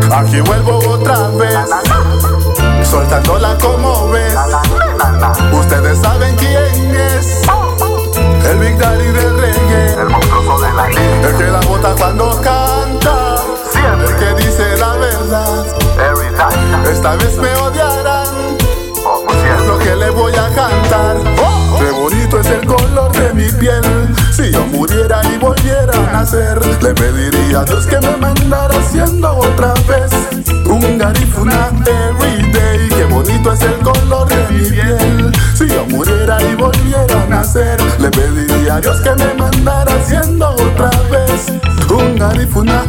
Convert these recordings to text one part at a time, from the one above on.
Aquí vuelvo otra vez, soltándola como ves. Ustedes saben quién es el Big Daddy del reggae, el monstruoso de la lírica, el que la bota cuando canta, siempre, el que dice la verdad. every time, Esta vez me odiarán como por siempre. lo que le voy a cantar. Qué bonito es el color de mi piel. Si yo muriera y volviera a nacer, le pediría a Dios que me mandara haciendo otra vez un Garifuna everyday. Qué bonito es el color de mi piel. Si yo muriera y volviera a nacer, le pediría a Dios que me mandara haciendo otra vez un Garifuna,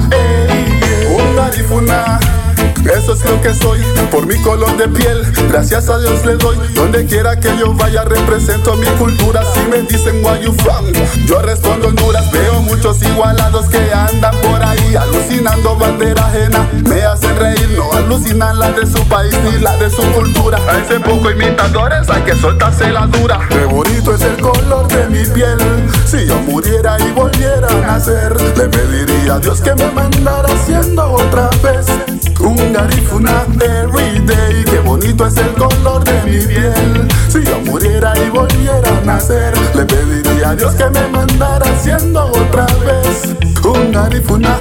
un Garifuna. Eso es lo que soy, por mi color de piel, gracias a Dios le doy. Donde quiera que yo vaya represento mi cultura. Si me dicen where you from, yo respondo Honduras. Veo muchos igualados que andan por ahí alucinando bandera ajena. Me hacen reír, no alucinan la de su país ni la de su cultura. A ese poco imitadores hay que soltarse la dura. Qué bonito es el color de mi piel. Si yo muriera y volviera a nacer, le pediría a Dios que me mandara haciendo otra vez un Garifuna everyday. Qué bonito es el color de mi piel. Si yo muriera y volviera a nacer, le pediría a Dios que me mandara haciendo otra vez un Garifuna,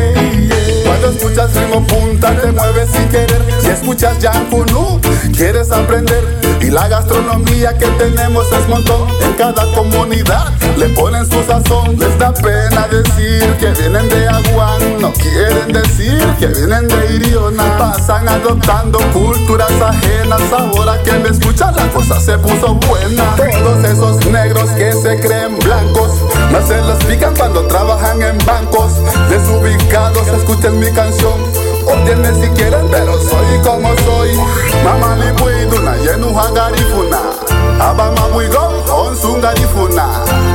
Cuando escuchas ritmo punta te mueves sin querer. Si escuchas Yankunu quieres aprender. Y la gastronomía que tenemos es montón. En cada comunidad le ponen su sazón. Les da pena decir que vienen de Aguán, no quieren decir que vienen de Iriona. Pasan adoptando culturas ajenas. Ahora que me escuchan la cosa se puso buena. Todos esos negros que se creen blancos no se los pican cuando trabajan en bancos. Desubicados, escuchen mi canción. Óyenme si quieren, pero soy como soy. Mama li buiduna yenuha Garifuna. Abama buigo onsun Garifuna.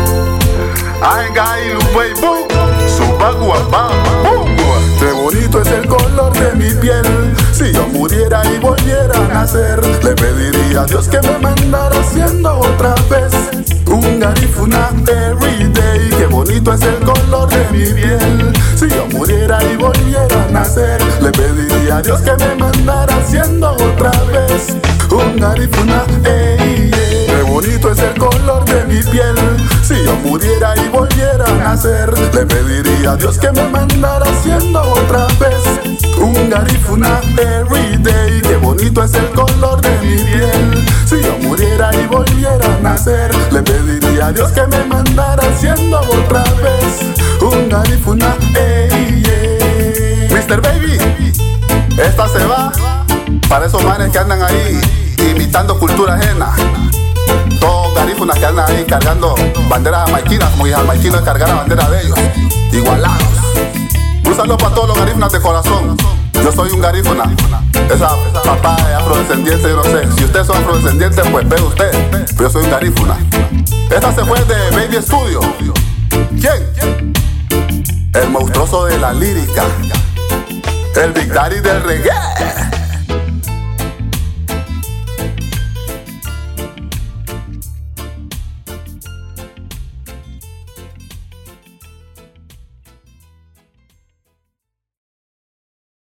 Ainga ilu buibu subagua bamba. Qué bonito es el color de mi piel. Si yo muriera y volviera a nacer, le pediría a Dios que me mandara haciendo otra vez un Garifuna everyday. Qué bonito es el color de mi piel. Si yo muriera y volviera a nacer, le pediría a Dios que me mandara haciendo otra vez un Garifuna, Qué bonito es el color de mi piel. Si yo muriera y volviera a nacer, le pediría a Dios que me mandara haciendo otra vez un Garifuna everyday. Qué bonito es el color de mi piel. Si yo muriera y volviera a nacer, le pediría a Dios que me mandara haciendo otra vez un Garifuna, Mr. Baby, esta se va para esos manes que andan ahí imitando cultura ajena. Todos garífunas que andan ahí cargando banderas jamaiquinas, como que jamaiquinos cargar la bandera de ellos, igualados. Un saludo para todos los garífunas de corazón. Yo soy un garífuna. Esa papá es afrodescendiente, yo no sé. Si ustedes son afrodescendientes, pues ve usted. Pero yo soy un garífuna. Esta se fue de Baby Studio. ¿Quién? El monstruoso de la lírica, el Big Daddy del reggae.